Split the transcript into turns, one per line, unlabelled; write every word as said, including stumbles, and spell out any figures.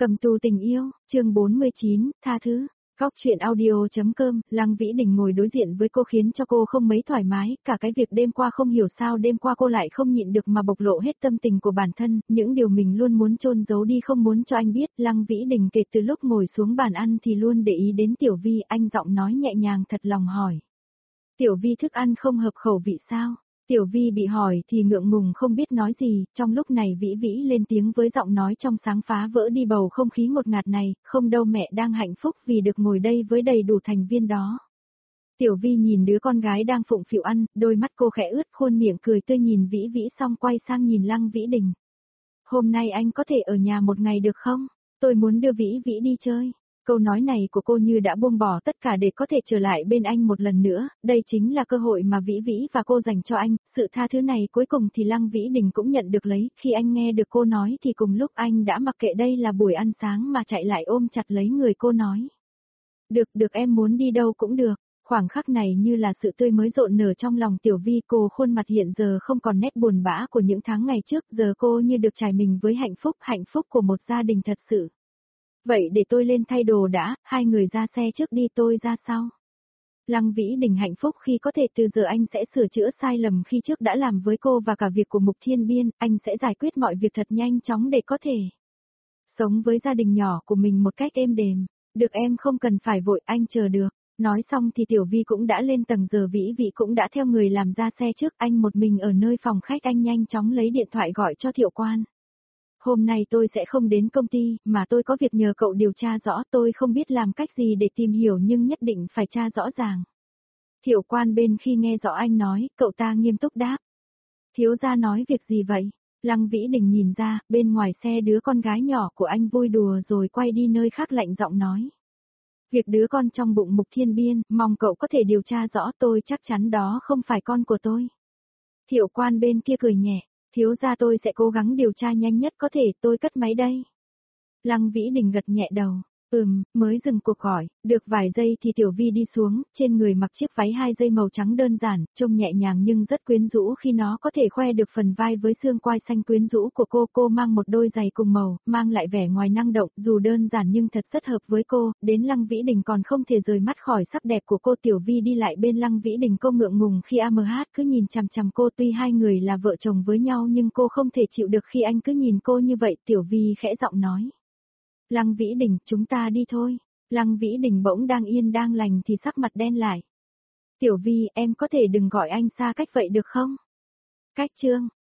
Cầm tù tình yêu, chương bốn mươi chín, tha thứ. Góc truyện audio.com, Lăng Vĩ Đình ngồi đối diện với cô khiến cho cô không mấy thoải mái, cả cái việc đêm qua không hiểu sao đêm qua cô lại không nhịn được mà bộc lộ hết tâm tình của bản thân, những điều mình luôn muốn chôn giấu đi không muốn cho anh biết. Lăng Vĩ Đình kể từ lúc ngồi xuống bàn ăn thì luôn để ý đến Tiểu Vi, anh giọng nói nhẹ nhàng thật lòng hỏi. Tiểu Vi thức ăn không hợp khẩu vị sao? Tiểu Vi bị hỏi thì ngượng ngùng không biết nói gì, trong lúc này Vĩ Vĩ lên tiếng với giọng nói trong sáng phá vỡ đi bầu không khí ngột ngạt này, không đâu mẹ đang hạnh phúc vì được ngồi đây với đầy đủ thành viên đó. Tiểu Vi nhìn đứa con gái đang phụng phịu ăn, đôi mắt cô khẽ ướt khuôn miệng cười tươi nhìn Vĩ Vĩ xong quay sang nhìn Lăng Vĩ Đình. Hôm nay anh có thể ở nhà một ngày được không? Tôi muốn đưa Vĩ Vĩ đi chơi. Câu nói này của cô như đã buông bỏ tất cả để có thể trở lại bên anh một lần nữa, đây chính là cơ hội mà Vĩ Vĩ và cô dành cho anh, sự tha thứ này cuối cùng thì Lăng Vĩ Đình cũng nhận được lấy, khi anh nghe được cô nói thì cùng lúc anh đã mặc kệ đây là buổi ăn sáng mà chạy lại ôm chặt lấy người cô nói. Được, được em muốn đi đâu cũng được, khoảng khắc này như là sự tươi mới rộn nở trong lòng Tiểu Vi, cô khuôn mặt hiện giờ không còn nét buồn bã của những tháng ngày trước, giờ cô như được trải mình với hạnh phúc, hạnh phúc của một gia đình thật sự. Vậy để tôi lên thay đồ đã, hai người ra xe trước đi tôi ra sau. Lăng Vĩ Đình hạnh phúc khi có thể từ giờ anh sẽ sửa chữa sai lầm khi trước đã làm với cô và cả việc của Mục Thiên Biên, anh sẽ giải quyết mọi việc thật nhanh chóng để có thể sống với gia đình nhỏ của mình một cách êm đềm. Được em không cần phải vội, anh chờ được. Nói xong thì Tiểu Vi cũng đã lên tầng, giờ Vĩ Vĩ cũng đã theo người làm ra xe trước, anh một mình ở nơi phòng khách, anh nhanh chóng lấy điện thoại gọi cho Thiệu Quan. Hôm nay tôi sẽ không đến công ty, mà tôi có việc nhờ cậu điều tra rõ, tôi không biết làm cách gì để tìm hiểu nhưng nhất định phải tra rõ ràng. Thiệu Quan bên khi nghe rõ anh nói, cậu ta nghiêm túc đáp. Thiếu gia nói việc gì vậy? Lăng Vĩ Đình nhìn ra, bên ngoài xe đứa con gái nhỏ của anh vui đùa rồi quay đi nơi khác lạnh giọng nói. Việc đứa con trong bụng Mục Thiên Biên, mong cậu có thể điều tra rõ, tôi chắc chắn đó không phải con của tôi. Thiệu Quan bên kia cười nhẹ. Thiếu gia tôi sẽ cố gắng điều tra nhanh nhất có thể, tôi cất máy đây. Lăng Vĩ Đình gật nhẹ đầu. Ừm, mới dừng cuộc gọi, được vài giây thì Tiểu Vi đi xuống, trên người mặc chiếc váy hai dây màu trắng đơn giản, trông nhẹ nhàng nhưng rất quyến rũ khi nó có thể khoe được phần vai với xương quai xanh quyến rũ của cô. Cô mang một đôi giày cùng màu, mang lại vẻ ngoài năng động, dù đơn giản nhưng thật rất hợp với cô, đến Lăng Vĩ Đình còn không thể rời mắt khỏi sắc đẹp của cô. Tiểu Vi đi lại bên Lăng Vĩ Đình, cô ngượng ngùng khi a em hát cứ nhìn chằm chằm cô, tuy hai người là vợ chồng với nhau nhưng cô không thể chịu được khi anh cứ nhìn cô như vậy. Tiểu Vi khẽ giọng nói. Lăng Vĩ Đình, chúng ta đi thôi. Lăng Vĩ Đình bỗng đang yên đang lành thì sắc mặt đen lại. Tiểu Vi, em có thể đừng gọi anh xa cách vậy được không? Cách chương,